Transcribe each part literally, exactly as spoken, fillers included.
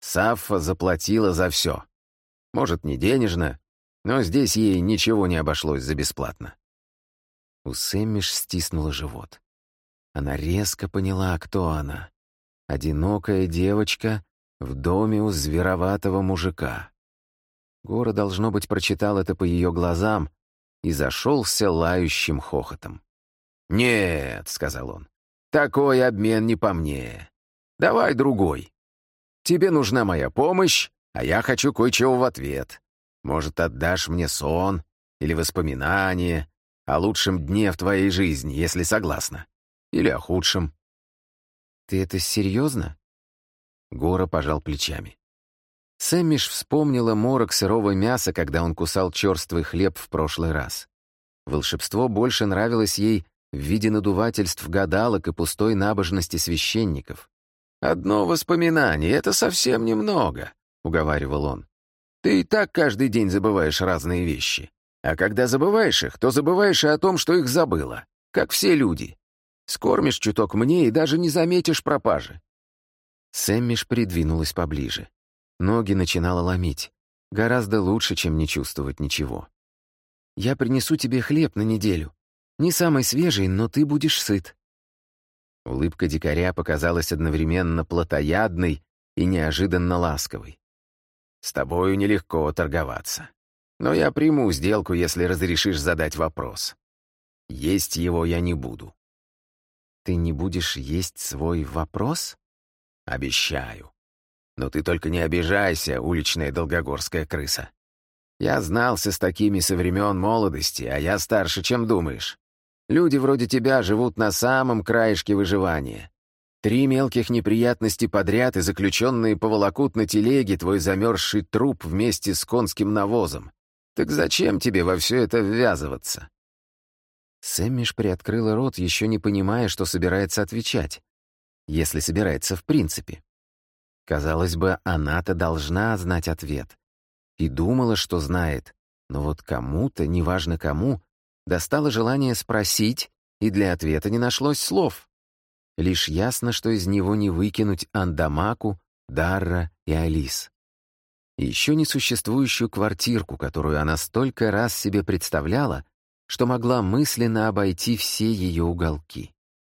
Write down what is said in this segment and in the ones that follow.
Саффа заплатила за все. Может, не денежно, но здесь ей ничего не обошлось за бесплатно. У Сэммиш стиснула живот. Она резко поняла, кто она. Одинокая девочка в доме у звероватого мужика. Гора, должно быть, прочитал это по ее глазам и зашелся лающим хохотом. «Нет», — сказал он, — «такой обмен не по мне. Давай другой. Тебе нужна моя помощь, а я хочу кое-чего в ответ. Может, отдашь мне сон или воспоминания о лучшем дне в твоей жизни, если согласна. Или о худшем». «Ты это серьезно?» Гора пожал плечами. Сэммиш вспомнила морок сырого мяса, когда он кусал черствый хлеб в прошлый раз. Волшебство больше нравилось ей в виде надувательств гадалок и пустой набожности священников. «Одно воспоминание — это совсем немного», — уговаривал он. «Ты и так каждый день забываешь разные вещи. А когда забываешь их, то забываешь и о том, что их забыла, как все люди. Скормишь чуток мне и даже не заметишь пропажи». Сэммиш придвинулась поближе. Ноги начинала ломить. Гораздо лучше, чем не чувствовать ничего. «Я принесу тебе хлеб на неделю. Не самый свежий, но ты будешь сыт». Улыбка дикаря показалась одновременно плотоядной и неожиданно ласковой. «С тобою нелегко торговаться. Но я приму сделку, если разрешишь задать вопрос. Есть его я не буду». «Ты не будешь есть свой вопрос?» «Обещаю. Но ты только не обижайся, уличная долгогорская крыса. Я знался с такими со времен молодости, а я старше, чем думаешь. Люди вроде тебя живут на самом краешке выживания. Три мелких неприятности подряд и заключенные поволокут на телеге твой замерзший труп вместе с конским навозом. Так зачем тебе во все это ввязываться?» Сэммиш приоткрыла рот, еще не понимая, что собирается отвечать. Если собирается в принципе. Казалось бы, она-то должна знать ответ. И думала, что знает. Но вот кому-то, неважно кому, достало желание спросить, и для ответа не нашлось слов. Лишь ясно, что из него не выкинуть Андамаку, Дарра и Алис. И еще несуществующую квартирку, которую она столько раз себе представляла, что могла мысленно обойти все ее уголки.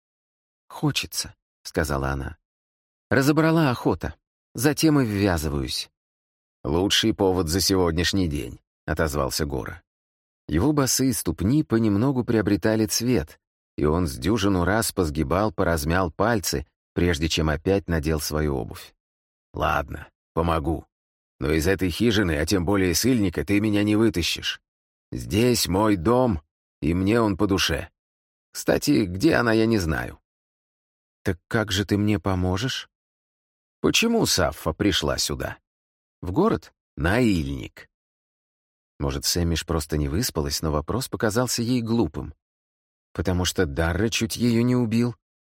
«Хочется», — сказала она. «Разобрала охота. Затем и ввязываюсь». «Лучший повод за сегодняшний день», — отозвался Гора. Его босые ступни понемногу приобретали цвет, и он с дюжину раз позгибал, поразмял пальцы, прежде чем опять надел свою обувь. «Ладно, помогу. Но из этой хижины, а тем более с Ильника, ты меня не вытащишь. Здесь мой дом, и мне он по душе. Кстати, где она, я не знаю». «Так как же ты мне поможешь?» «Почему Саффа пришла сюда?» «В город?» «На Ильник». Может, Сэммиш просто не выспалась, но вопрос показался ей глупым. Потому что Дарра чуть ее не убил.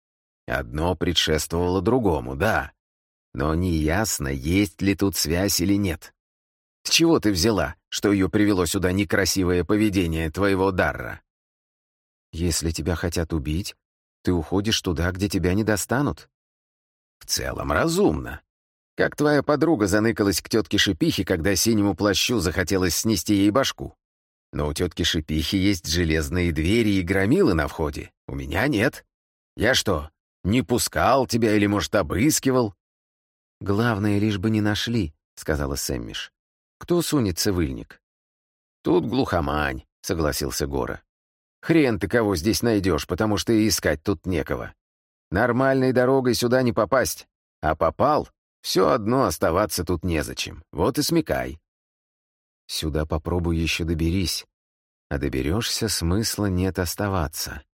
Одно предшествовало другому, да. Но неясно, есть ли тут связь или нет. С чего ты взяла, что ее привело сюда некрасивое поведение твоего Дарра? Если тебя хотят убить, ты уходишь туда, где тебя не достанут. В целом разумно. Как твоя подруга заныкалась к тетке Шипихе, когда синему плащу захотелось снести ей башку. Но у тетки Шипихи есть железные двери и громилы на входе. У меня нет. Я что, не пускал тебя или, может, обыскивал?» «Главное, лишь бы не нашли», — сказала Сэммиш. «Кто сунется в Ильник?» «Тут глухомань», — согласился Гора. «Хрен ты кого здесь найдешь, потому что и искать тут некого. Нормальной дорогой сюда не попасть. А попал, все одно оставаться тут незачем. Вот и смекай». «Сюда попробуй еще доберись. А доберешься, смысла нет оставаться».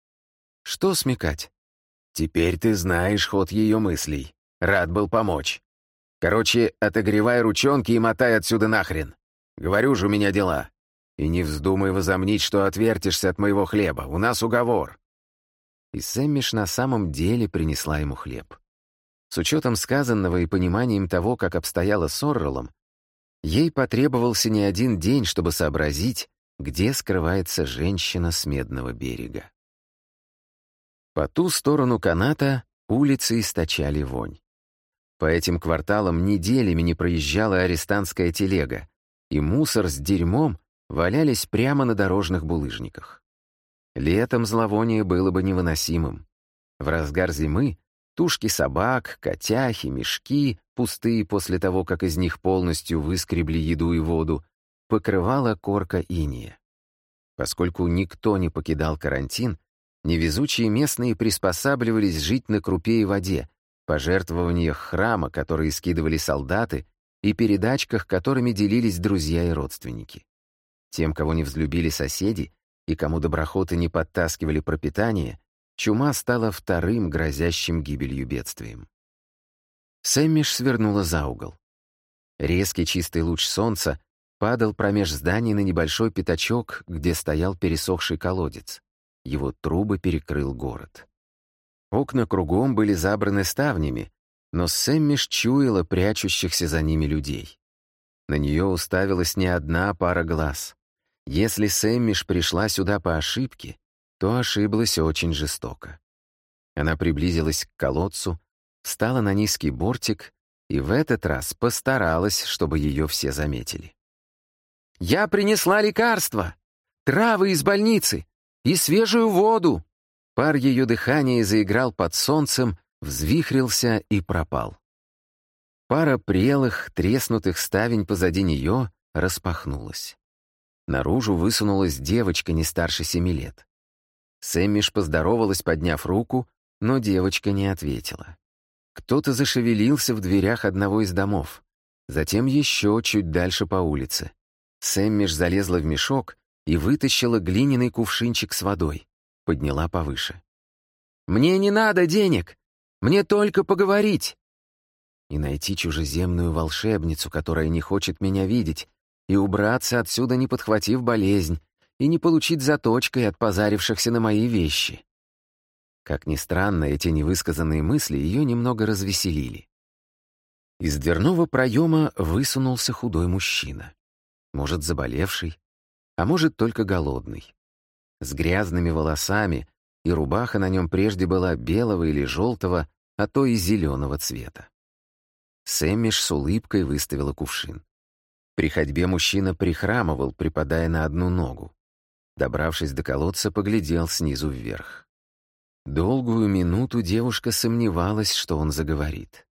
«Что смекать?» «Теперь ты знаешь ход ее мыслей. Рад был помочь. Короче, отогревай ручонки и мотай отсюда нахрен. Говорю же, у меня дела. И не вздумай возомнить, что отвертишься от моего хлеба. У нас уговор». И Сэммиш на самом деле принесла ему хлеб. С учетом сказанного и пониманием того, как обстояло с Орреллом, ей потребовался не один день, чтобы сообразить, где скрывается женщина с Медного берега. По ту сторону каната улицы источали вонь. По этим кварталам неделями не проезжала арестантская телега, и мусор с дерьмом валялись прямо на дорожных булыжниках. Летом зловоние было бы невыносимым. В разгар зимы тушки собак, котяхи, мешки, пустые после того, как из них полностью выскребли еду и воду, покрывала корка инея. Поскольку никто не покидал карантин, невезучие местные приспосабливались жить на крупе и воде, пожертвованиях храма, которые скидывали солдаты, и передачках, которыми делились друзья и родственники. Тем, кого не взлюбили соседи, и кому доброхоты не подтаскивали пропитание, чума стала вторым грозящим гибелью бедствием. Сэммиш свернула за угол. Резкий чистый луч солнца падал промеж зданий на небольшой пятачок, где стоял пересохший колодец. Его трубы перекрыл город. Окна кругом были забраны ставнями, но Сэммиш чуяла прячущихся за ними людей. На нее уставилась не одна пара глаз. Если Сэммиш пришла сюда по ошибке, то ошиблась очень жестоко. Она приблизилась к колодцу, встала на низкий бортик и в этот раз постаралась, чтобы ее все заметили. «Я принесла лекарства, травы из больницы и свежую воду!» Пар ее дыхания заиграл под солнцем, взвихрился и пропал. Пара прелых, треснутых ставень позади нее распахнулась. Наружу высунулась девочка не старше семи лет. Сэммиш поздоровалась, подняв руку, но девочка не ответила. Кто-то зашевелился в дверях одного из домов, затем еще чуть дальше по улице. Сэммиш залезла в мешок и вытащила глиняный кувшинчик с водой, подняла повыше. «Мне не надо денег! Мне только поговорить!» И найти чужеземную волшебницу, которая не хочет меня видеть, и убраться отсюда, не подхватив болезнь, и не получить заточкой от позарившихся на мои вещи. Как ни странно, эти невысказанные мысли ее немного развеселили. Из дверного проема высунулся худой мужчина. Может, заболевший, а может, только голодный. С грязными волосами, и рубаха на нем прежде была белого или желтого, а то и зеленого цвета. Сэммиш с улыбкой выставила кувшин. При ходьбе мужчина прихрамывал, припадая на одну ногу. Добравшись до колодца, поглядел снизу вверх. Долгую минуту девушка сомневалась, что он заговорит.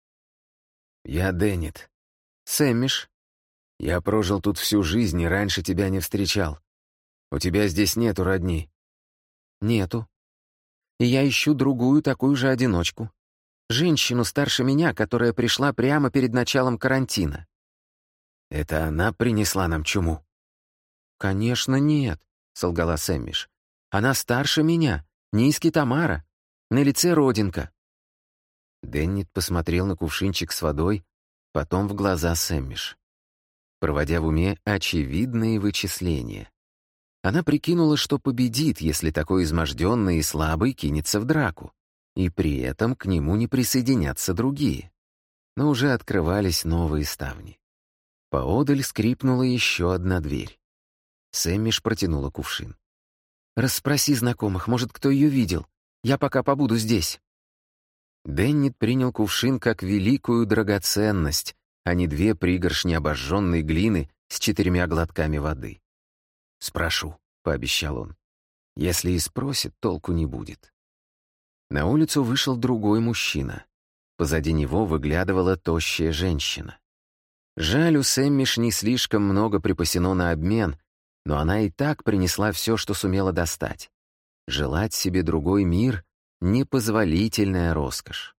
«Я Деннет. Сэммиш. Я прожил тут всю жизнь и раньше тебя не встречал. У тебя здесь нету родни?» «Нету. И я ищу другую такую же одиночку. Женщину старше меня, которая пришла прямо перед началом карантина». «Это она принесла нам чуму?» «Конечно, нет», — солгала Сэммиш. «Она старше меня, низкий Тамара, на лице родинка». Деннет посмотрел на кувшинчик с водой, потом в глаза Сэммиш, проводя в уме очевидные вычисления. Она прикинула, что победит, если такой изможденный и слабый кинется в драку, и при этом к нему не присоединятся другие. Но уже открывались новые ставни. Поодаль скрипнула еще одна дверь. Сэммиш протянула кувшин. «Расспроси знакомых, может, кто ее видел. Я пока побуду здесь». Деннет принял кувшин как великую драгоценность, а не две пригоршни обожженной глины с четырьмя глотками воды. «Спрошу», — пообещал он. «Если и спросит, толку не будет». На улицу вышел другой мужчина. Позади него выглядывала тощая женщина. Жаль, у Сэммиш не слишком много припасено на обмен, но она и так принесла все, что сумела достать. Желать себе другой мир — непозволительная роскошь.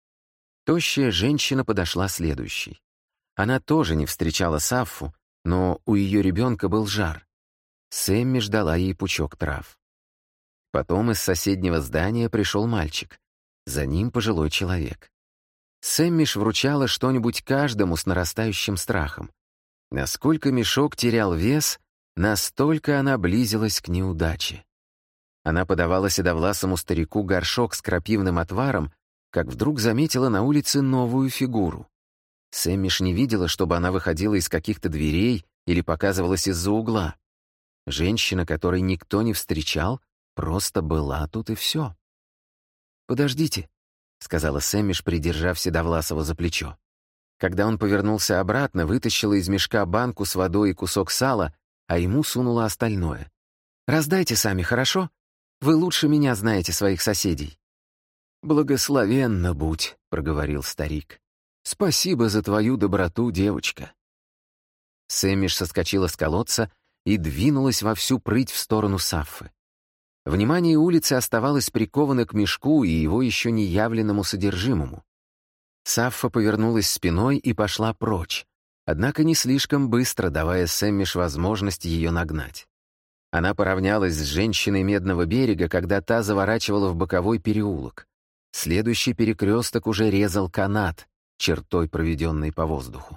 Тощая женщина подошла следующей. Она тоже не встречала Саффу, но у ее ребенка был жар. Сэммиш дала ей пучок трав. Потом из соседнего здания пришел мальчик. За ним пожилой человек. Сэммиш вручала что-нибудь каждому с нарастающим страхом. Насколько мешок терял вес, настолько она близилась к неудаче. Она подавала седовласому старику горшок с крапивным отваром, как вдруг заметила на улице новую фигуру. Сэммиш не видела, чтобы она выходила из каких-то дверей или показывалась из-за угла. Женщина, которой никто не встречал, просто была тут и все. «Подождите, — сказала Сэммиш, придержав Седовласова за плечо. Когда он повернулся обратно, вытащила из мешка банку с водой и кусок сала, а ему сунула остальное. «Раздайте сами, хорошо? Вы лучше меня знаете своих соседей». «Благословенна будь», — проговорил старик. «Спасибо за твою доброту, девочка». Сэммиш соскочила с колодца и двинулась во всю прыть в сторону Саффы. Внимание улицы оставалось приковано к мешку и его еще не явленному содержимому. Саффа повернулась спиной и пошла прочь, однако не слишком быстро, давая Сэммиш возможность ее нагнать. Она поравнялась с женщиной Медного берега, когда та заворачивала в боковой переулок. Следующий перекресток уже резал канат, чертой проведенной по воздуху.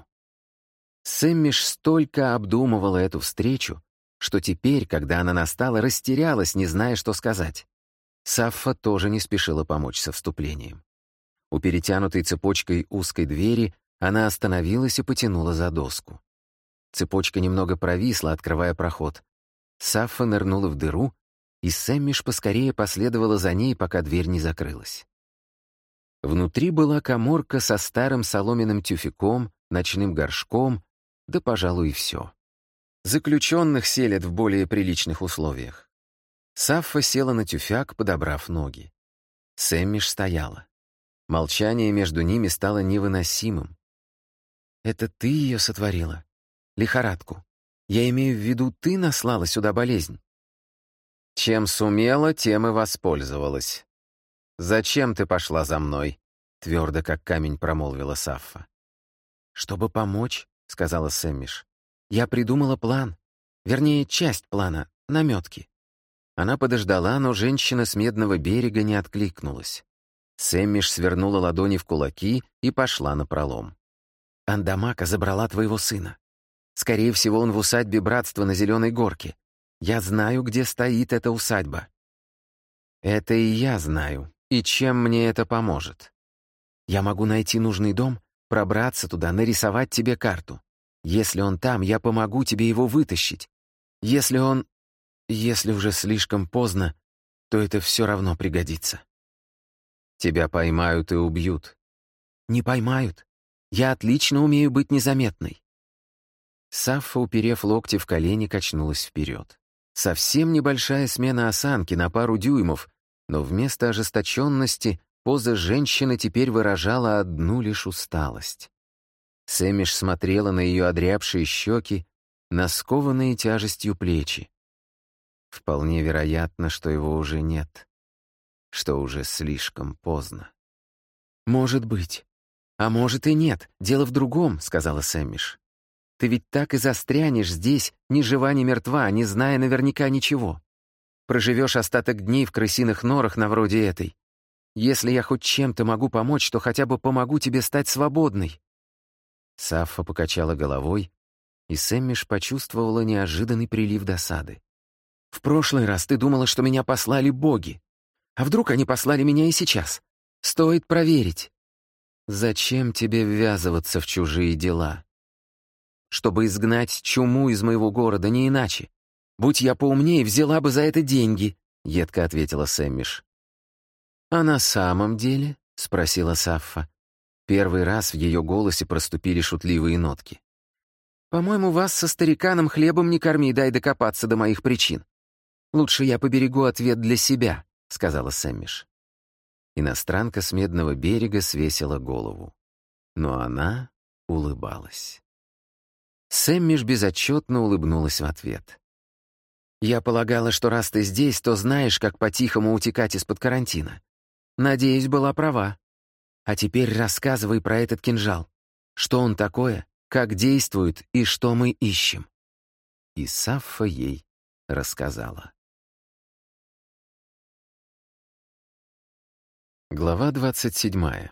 Сэммиш столько обдумывала эту встречу, что теперь, когда она настала, растерялась, не зная, что сказать. Саффа тоже не спешила помочь со вступлением. У перетянутой цепочкой узкой двери она остановилась и потянула за доску. Цепочка немного провисла, открывая проход. Саффа нырнула в дыру, и Сэммиш поскорее последовала за ней, пока дверь не закрылась. Внутри была каморка со старым соломенным тюфяком, ночным горшком, да, пожалуй, и все. Заключенных селят в более приличных условиях. Саффа села на тюфяк, подобрав ноги. Сэммиш стояла. Молчание между ними стало невыносимым. «Это ты ее сотворила? Лихорадку? Я имею в виду, ты наслала сюда болезнь?» «Чем сумела, тем и воспользовалась. Зачем ты пошла за мной?» — твердо как камень промолвила Саффа. «Чтобы помочь», — сказала Сэммиш. «Я придумала план. Вернее, часть плана, намётки». Она подождала, но женщина с Медного берега не откликнулась. Сэммиш свернула ладони в кулаки и пошла напролом. «Андамака забрала твоего сына. Скорее всего, он в усадьбе Братства на Зеленой горке. Я знаю, где стоит эта усадьба». «Это и я знаю. И чем мне это поможет?» «Я могу найти нужный дом, пробраться туда, нарисовать тебе карту. Если он там, я помогу тебе его вытащить. Если он... Если уже слишком поздно, то это все равно пригодится». «Тебя поймают и убьют». «Не поймают. Я отлично умею быть незаметной». Саффа, уперев локти в колени, качнулась вперед. Совсем небольшая смена осанки на пару дюймов, но вместо ожесточенности поза женщины теперь выражала одну лишь усталость. Сэммиш смотрела на ее одрябшие щеки, на скованные тяжестью плечи. Вполне вероятно, что его уже нет, что уже слишком поздно. «Может быть. А может и нет. Дело в другом», — сказала Сэммиш. «Ты ведь так и застрянешь здесь, ни жива, ни мертва, не зная наверняка ничего. Проживешь остаток дней в крысиных норах на вроде этой. Если я хоть чем-то могу помочь, то хотя бы помогу тебе стать свободной». Саффа покачала головой, и Сэммиш почувствовала неожиданный прилив досады. «В прошлый раз ты думала, что меня послали боги. А вдруг они послали меня и сейчас? Стоит проверить». «Зачем тебе ввязываться в чужие дела?» «Чтобы изгнать чуму из моего города, не иначе. Будь я поумнее, взяла бы за это деньги», — едко ответила Сэммиш. «А на самом деле?» — спросила Саффа. Первый раз в ее голосе проступили шутливые нотки. «По-моему, вас со стариканом хлебом не корми, дай докопаться до моих причин. Лучше я поберегу ответ для себя», — сказала Сэммиш. Иностранка с Медного берега свесила голову. Но она улыбалась. Сэммиш безотчетно улыбнулась в ответ. «Я полагала, что раз ты здесь, то знаешь, как по-тихому утекать из-под карантина. Надеюсь, была права. А теперь рассказывай про этот кинжал. Что он такое, как действует и что мы ищем». И Саффа ей рассказала. Глава двадцать седьмая.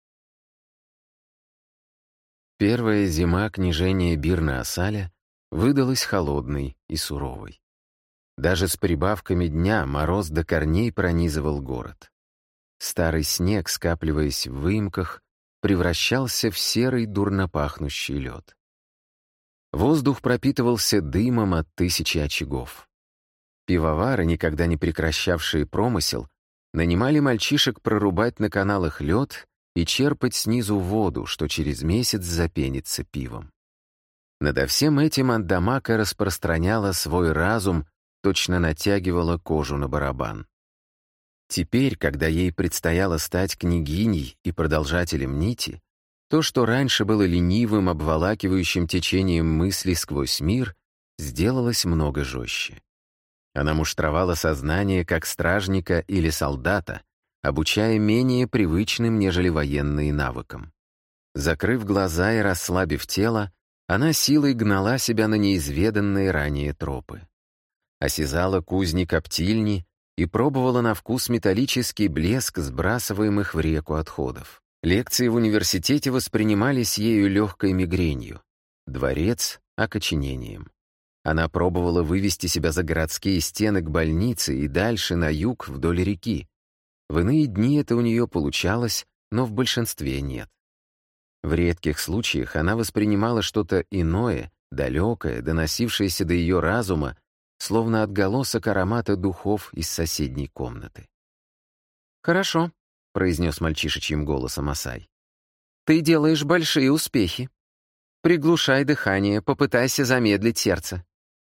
Первая зима княжения Бирна-Асаля выдалась холодной и суровой. Даже с прибавками дня мороз до корней пронизывал город. Старый снег, скапливаясь в выемках, превращался в серый дурнопахнущий лед. Воздух пропитывался дымом от тысячи очагов. Пивовары, никогда не прекращавшие промысел, Нанимали мальчишек прорубать на каналах лед и черпать снизу воду, что через месяц запенится пивом. Надо всем этим Андамака распространяла свой разум, точно натягивала кожу на барабан. Теперь, когда ей предстояло стать княгиней и продолжателем нити, то, что раньше было ленивым, обволакивающим течением мыслей сквозь мир, сделалось много жестче. Она муштровала сознание как стражника или солдата, обучая менее привычным, нежели военные навыкам. Закрыв глаза и расслабив тело, она силой гнала себя на неизведанные ранее тропы. Осязала кузни коптильни и пробовала на вкус металлический блеск сбрасываемых в реку отходов. Лекции в университете воспринимались ею легкой мигренью. Дворец — окоченением. Она пробовала вывести себя за городские стены к больнице и дальше на юг вдоль реки. В иные дни это у нее получалось, но в большинстве нет. В редких случаях она воспринимала что-то иное, далекое, доносившееся до ее разума, словно отголосок аромата духов из соседней комнаты. «Хорошо», — произнес мальчишечьим голосом Асай. «Ты делаешь большие успехи. Приглушай дыхание, попытайся замедлить сердце».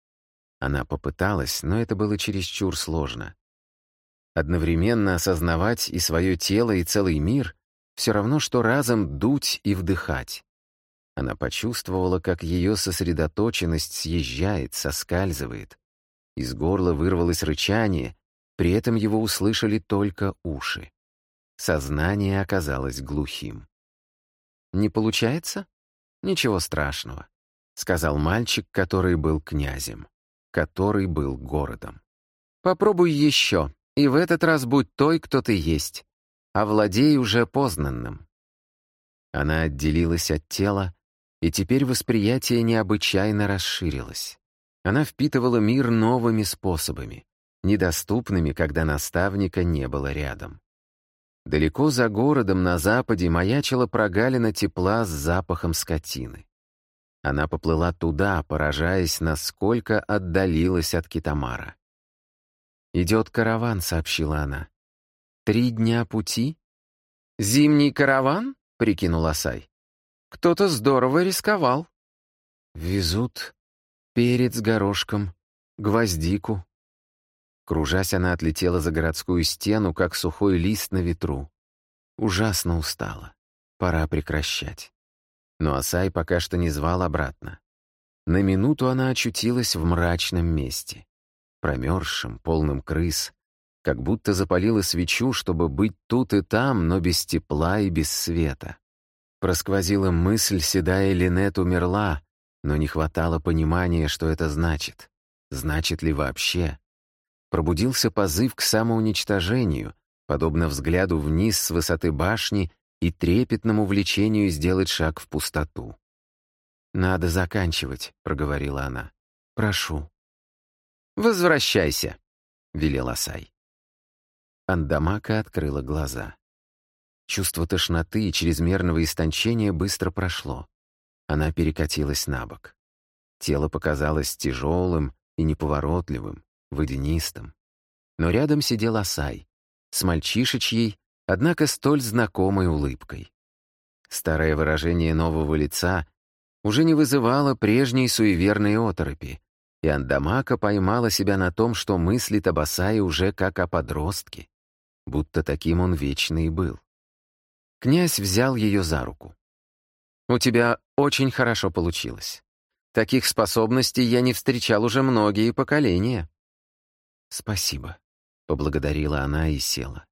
Она попыталась, но это было чересчур сложно. Одновременно осознавать и свое тело, и целый мир — все равно, что разом дуть и вдыхать. Она почувствовала, как ее сосредоточенность съезжает, соскальзывает. Из горла вырвалось рычание, при этом его услышали только уши. Сознание оказалось глухим. «Не получается? Ничего страшного», — сказал мальчик, который был князем, который был городом. «Попробуй еще, и в этот раз будь той, кто ты есть. Овладей уже познанным». Она отделилась от тела, и теперь восприятие необычайно расширилось. Она впитывала мир новыми способами, недоступными, когда наставника не было рядом. Далеко за городом на западе маячила прогалина тепла с запахом скотины. Она поплыла туда, поражаясь, насколько отдалилась от Китамара. «Идет караван», — сообщила она. «Три дня пути?» «Зимний караван?» — прикинул Асай. «Кто-то здорово рисковал». «Везут перец с горошком, гвоздику». Кружась, она отлетела за городскую стену, как сухой лист на ветру. Ужасно устала. Пора прекращать. Но Асай пока что не звал обратно. На минуту она очутилась в мрачном месте. Промерзшем, полным крыс, как будто запалила свечу, чтобы быть тут и там, но без тепла и без света. Просквозила мысль, седая Линет умерла, но не хватало понимания, что это значит. Значит ли вообще? Пробудился позыв к самоуничтожению, подобно взгляду вниз с высоты башни и трепетному влечению сделать шаг в пустоту. «Надо заканчивать», — проговорила она. «Прошу». «Возвращайся», — велел Асай. Андамака открыла глаза. Чувство тошноты и чрезмерного истончения быстро прошло. Она перекатилась на бок. Тело показалось тяжелым и неповоротливым, водянистым. Но рядом сидел Асай, с мальчишечьей, однако столь знакомой улыбкой. Старое выражение нового лица уже не вызывало прежней суеверной оторопи, и Андамака поймала себя на том, что мыслит об Асае уже как о подростке, будто таким он вечно и был. Князь взял ее за руку. «У тебя очень хорошо получилось. Таких способностей я не встречал уже многие поколения». «Спасибо», — поблагодарила она и села.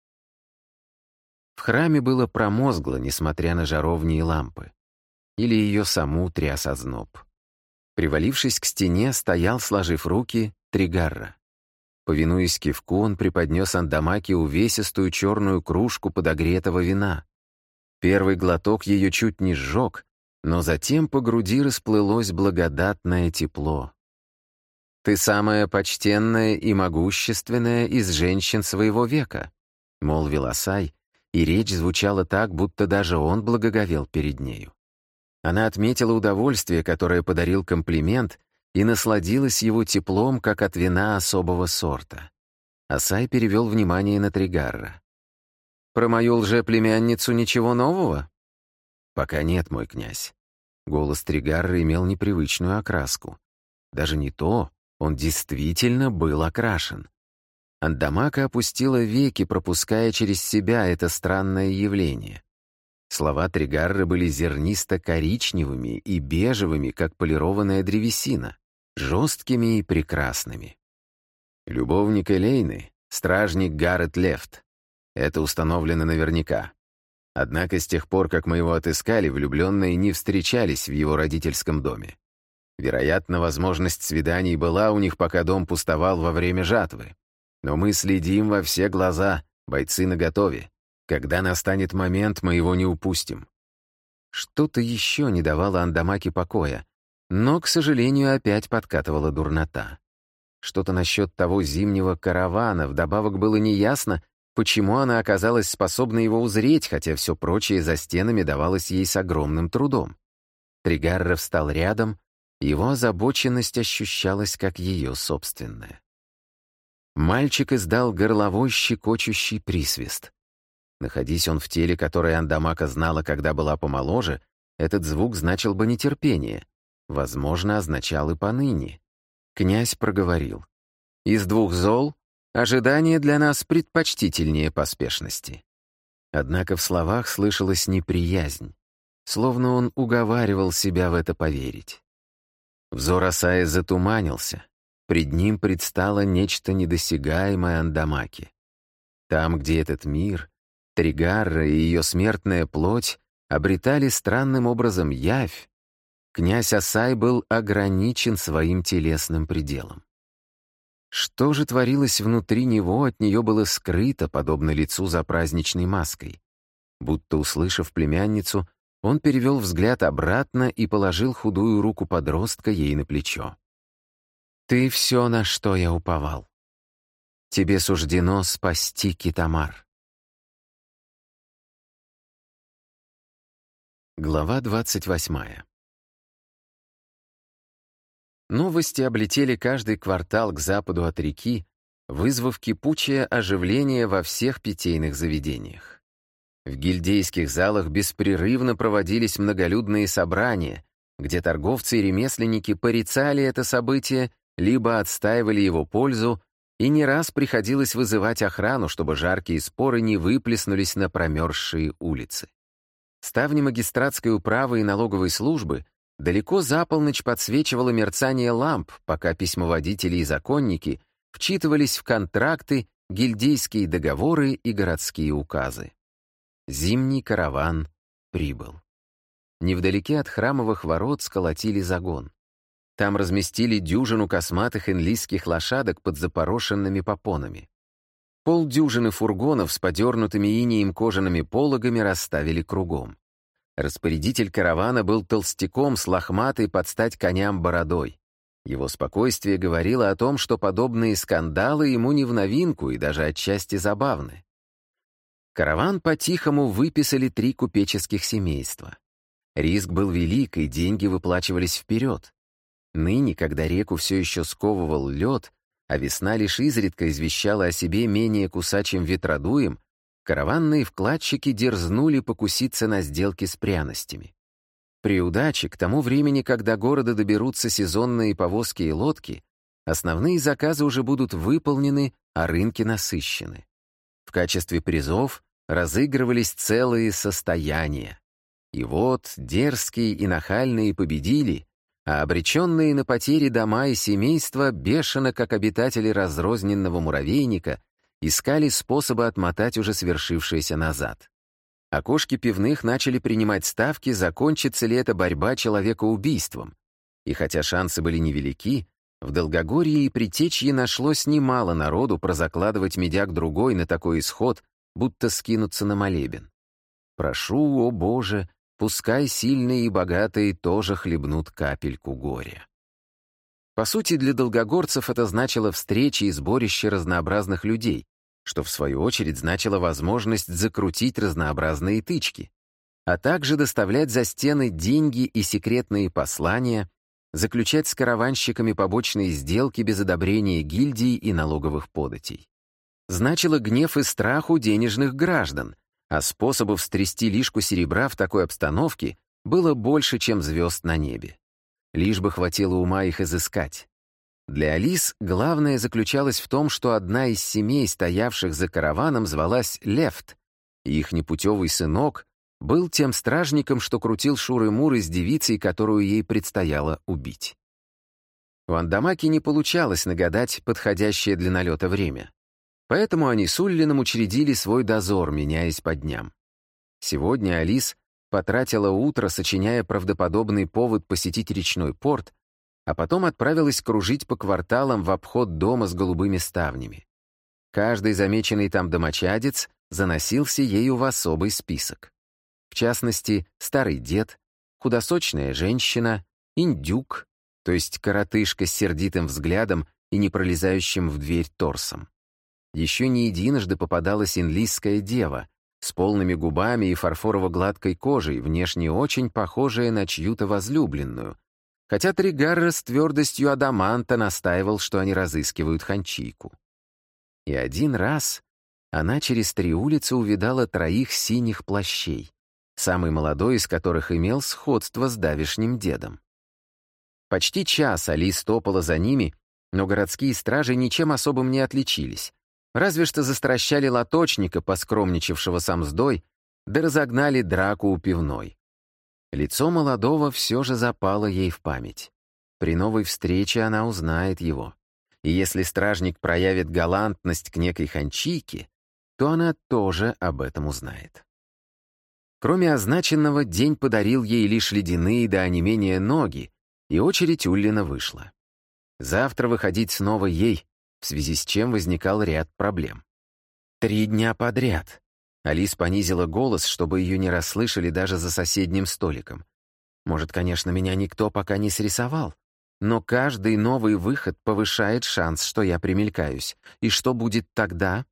В храме было промозгло, несмотря на жаровни и лампы. Или ее саму тряс озноб. Привалившись к стене, стоял, сложив руки, Тригарра. Повинуясь кивку, он преподнес Андамаке увесистую черную кружку подогретого вина. Первый глоток ее чуть не сжег, но затем по груди расплылось благодатное тепло. «Ты самая почтенная и могущественная из женщин своего века», — молвил Асай, и речь звучала так, будто даже он благоговел перед нею. Она отметила удовольствие, которое подарил комплимент, и насладилась его теплом, как от вина особого сорта. Асай перевел внимание на Тригарра. «Про мою лжеплемянницу ничего нового?» «Пока нет, мой князь». Голос Тригарра имел непривычную окраску. Даже не то, он действительно был окрашен. Андамака опустила веки, пропуская через себя это странное явление. Слова Тригарра были зернисто-коричневыми и бежевыми, как полированная древесина, жесткими и прекрасными. Любовник Элейны — стражник Гаррет Лефт. Это установлено наверняка. Однако с тех пор, как мы его отыскали, влюбленные не встречались в его родительском доме. Вероятно, возможность свиданий была у них, пока дом пустовал во время жатвы. Но мы следим во все глаза, бойцы наготове. Когда настанет момент, мы его не упустим. Что-то еще не давало Андамаке покоя, но, к сожалению, опять подкатывала дурнота. Что-то насчет того зимнего каравана, вдобавок было неясно, почему она оказалась способна его узреть, хотя все прочее за стенами давалось ей с огромным трудом. Тригарра встал рядом, его озабоченность ощущалась как ее собственная. Мальчик издал горловой щекочущий присвист. Находись он в теле, которое Андамака знала, когда была помоложе, этот звук значил бы нетерпение. Возможно, означал и поныне. Князь проговорил. «Из двух зол ожидание для нас предпочтительнее поспешности». Однако в словах слышалась неприязнь, словно он уговаривал себя в это поверить. Взор Асая затуманился. Пред ним предстало нечто недосягаемое Андамаки. Там, где этот мир, Тригарра и ее смертная плоть обретали странным образом явь, князь Асай был ограничен своим телесным пределом. Что же творилось внутри него, от нее было скрыто, подобно лицу за праздничной маской. Будто услышав племянницу, он перевел взгляд обратно и положил худую руку подростка ей на плечо. «Ты все, на что я уповал. Тебе суждено спасти Китамар». Глава двадцать восьмая. Новости облетели каждый квартал к западу от реки, вызвав кипучее оживление во всех питейных заведениях. В гильдейских залах беспрерывно проводились многолюдные собрания, где торговцы и ремесленники порицали это событие, либо отстаивали его пользу, и не раз приходилось вызывать охрану, чтобы жаркие споры не выплеснулись на промерзшие улицы. Ставни магистратской управы и налоговой службы далеко за полночь подсвечивало мерцание ламп, пока письмоводители и законники вчитывались в контракты, гильдейские договоры и городские указы. Зимний караван прибыл. Невдалеке от храмовых ворот сколотили загон. Там разместили дюжину косматых энлийских лошадок под запорошенными попонами. Полдюжины фургонов с подернутыми инеем кожаными пологами расставили кругом. Распорядитель каравана был толстяком с лохматой под стать коням бородой. Его спокойствие говорило о том, что подобные скандалы ему не в новинку и даже отчасти забавны. Караван по-тихому выписали три купеческих семейства. Риск был велик, и деньги выплачивались вперед. Ныне, когда реку все еще сковывал лед, а весна лишь изредка извещала о себе менее кусачим ветродуем, караванные вкладчики дерзнули покуситься на сделки с пряностями. При удаче, к тому времени, когда до города доберутся сезонные повозки и лодки, основные заказы уже будут выполнены, а рынки насыщены. В качестве призов разыгрывались целые состояния. И вот дерзкие и нахальные победили, а обреченные на потери дома и семейства, бешено, как обитатели разрозненного муравейника, искали способы отмотать уже свершившееся назад. Окошки пивных начали принимать ставки, закончится ли эта борьба человекоубийством. И хотя шансы были невелики, в Долгогорье и Притечье нашлось немало народу прозакладывать медяк другой на такой исход, будто скинуться на молебен. Прошу, о Боже, пускай сильные и богатые тоже хлебнут капельку горя. По сути, для долгогорцев это значило встречи и сборище разнообразных людей, что в свою очередь значило возможность закрутить разнообразные тычки, а также доставлять за стены деньги и секретные послания, заключать с караванщиками побочные сделки без одобрения гильдий и налоговых податей. значило гнев и страх у денежных граждан, а способов стрясти лишку серебра в такой обстановке было больше, чем звезд на небе. Лишь бы хватило ума их изыскать. Для Алис главное заключалось в том, что одна из семей, стоявших за караваном, звалась Лефт, и их непутевый сынок был тем стражником, что крутил шуры-муры с девицей, которую ей предстояло убить. У Андамаки не получалось нагадать подходящее для налета время. Поэтому они с Уллином учредили свой дозор, меняясь по дням. Сегодня Алис потратила утро, сочиняя правдоподобный повод посетить речной порт, а потом отправилась кружить по кварталам в обход дома с голубыми ставнями. Каждый замеченный там домочадец заносился ею в особый список. В частности, старый дед, худосочная женщина, индюк, то есть коротышка с сердитым взглядом и не пролезающим в дверь торсом. Еще не единожды попадалась инлийская дева с полными губами и фарфорово-гладкой кожей, внешне очень похожая на чью-то возлюбленную, хотя Тригарра с твердостью адаманта настаивал, что они разыскивают ханчийку. И один раз она через три улицы увидала троих синих плащей, самый молодой из которых имел сходство с давешним дедом. Почти час Алис топала за ними, но городские стражи ничем особым не отличились, разве что застращали лоточника, поскромничавшего с мздой, да разогнали драку у пивной. Лицо молодого все же запало ей в память. При новой встрече она узнает его. И если стражник проявит галантность к некой ханчийке, то она тоже об этом узнает. Кроме означенного, день подарил ей лишь ледяные до онемения ноги, и очередь Уллина вышла. Завтра выходить снова ей, в связи с чем возникал ряд проблем. Три дня подряд. Алис понизила голос, чтобы ее не расслышали даже за соседним столиком. Может, конечно, меня никто пока не срисовал, но каждый новый выход повышает шанс, что я примелькаюсь. И что будет тогда?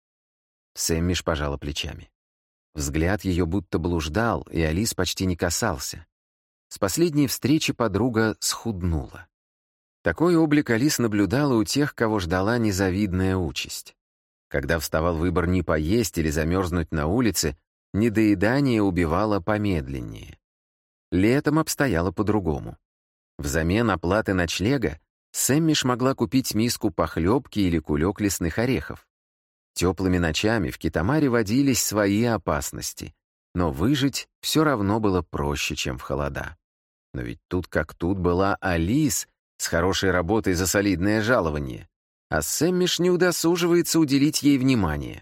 Сэммиш пожала плечами. Взгляд ее будто блуждал, и Алис почти не касался. С последней встречи подруга схуднула. Такой облик Алис наблюдала у тех, кого ждала незавидная участь. Когда вставал выбор не поесть или замерзнуть на улице, недоедание убивало помедленнее. Летом обстояло по-другому. Взамен оплаты ночлега Сэммиш могла купить миску похлебки или кулек лесных орехов. Теплыми ночами в Китамаре водились свои опасности, но выжить все равно было проще, чем в холода. Но ведь тут как тут была Алис с хорошей работой за солидное жалование, а Сэммиш не удосуживается уделить ей внимание.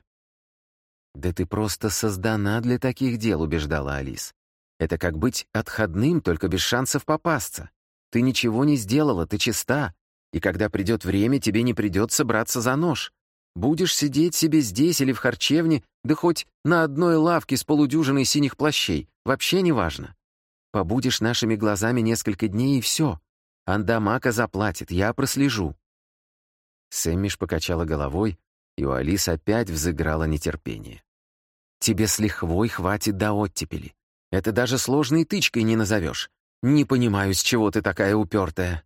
«Да ты просто создана для таких дел», — убеждала Алис. «Это как быть отходным, только без шансов попасться. Ты ничего не сделала, ты чиста, и когда придет время, тебе не придется браться за нож. Будешь сидеть себе здесь или в харчевне, да хоть на одной лавке с полудюжиной синих плащей, вообще не важно. Побудешь нашими глазами несколько дней, и все. Андамака заплатит, я прослежу». Сэммиш покачала головой, и у Алис опять взыграло нетерпение. «Тебе с лихвой хватит до оттепели. Это даже сложной тычкой не назовешь. Не понимаю, с чего ты такая упертая».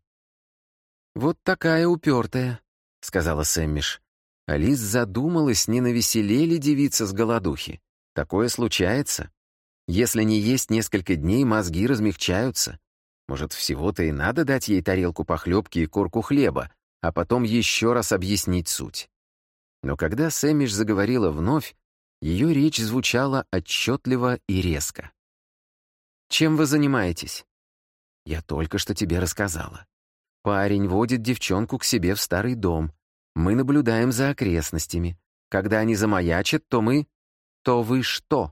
«Вот такая упертая», — сказала Сэммиш. Алис задумалась, не навеселее ли девица с голодухи. Такое случается. Если не есть несколько дней, мозги размягчаются. Может, всего-то и надо дать ей тарелку похлебки и корку хлеба, а потом еще раз объяснить суть. Но когда Сэммиш заговорила вновь, ее речь звучала отчетливо и резко. «Чем вы занимаетесь?» «Я только что тебе рассказала. Парень водит девчонку к себе в старый дом. Мы наблюдаем за окрестностями. Когда они замаячат, то мы... То вы что?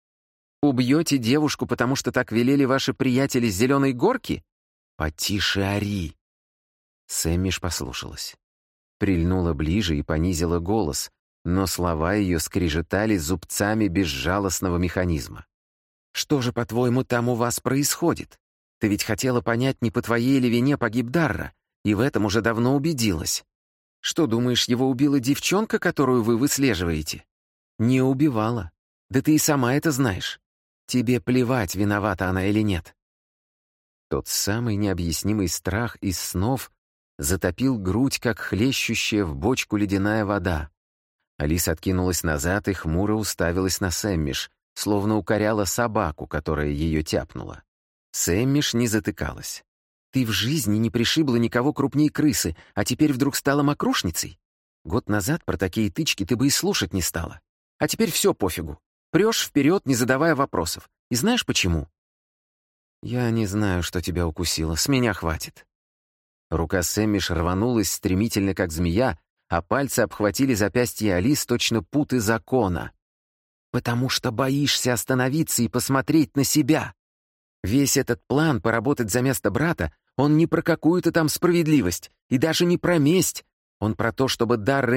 Убьете девушку, потому что так велели ваши приятели с Зеленой горки? Потише ори!» Сэммиш послушалась. Прильнула ближе и понизила голос, но слова ее скрежетали зубцами безжалостного механизма. «Что же, по-твоему, там у вас происходит? Ты ведь хотела понять, не по твоей ли вине погиб Дарра, и в этом уже давно убедилась. Что, думаешь, его убила девчонка, которую вы выслеживаете? Не убивала. Да ты и сама это знаешь. Тебе плевать, виновата она или нет». Тот самый необъяснимый страх из снов затопил грудь, как хлещущая в бочку ледяная вода. Алис откинулась назад и хмуро уставилась на Сэммиш, словно укоряла собаку, которая ее тяпнула. Сэммиш не затыкалась. «Ты в жизни не пришибла никого крупнее крысы, а теперь вдруг стала мокрушницей? Год назад про такие тычки ты бы и слушать не стала. А теперь все пофигу. Прешь вперед, не задавая вопросов. И знаешь почему?» «Я не знаю, что тебя укусило. С меня хватит». Рука Сэммиш рванулась стремительно, как змея, а пальцы обхватили запястье Алис точно путы закона. «Потому что боишься остановиться и посмотреть на себя. Весь этот план поработать за место брата, он не про какую-то там справедливость и даже не про месть. Он про то, чтобы дар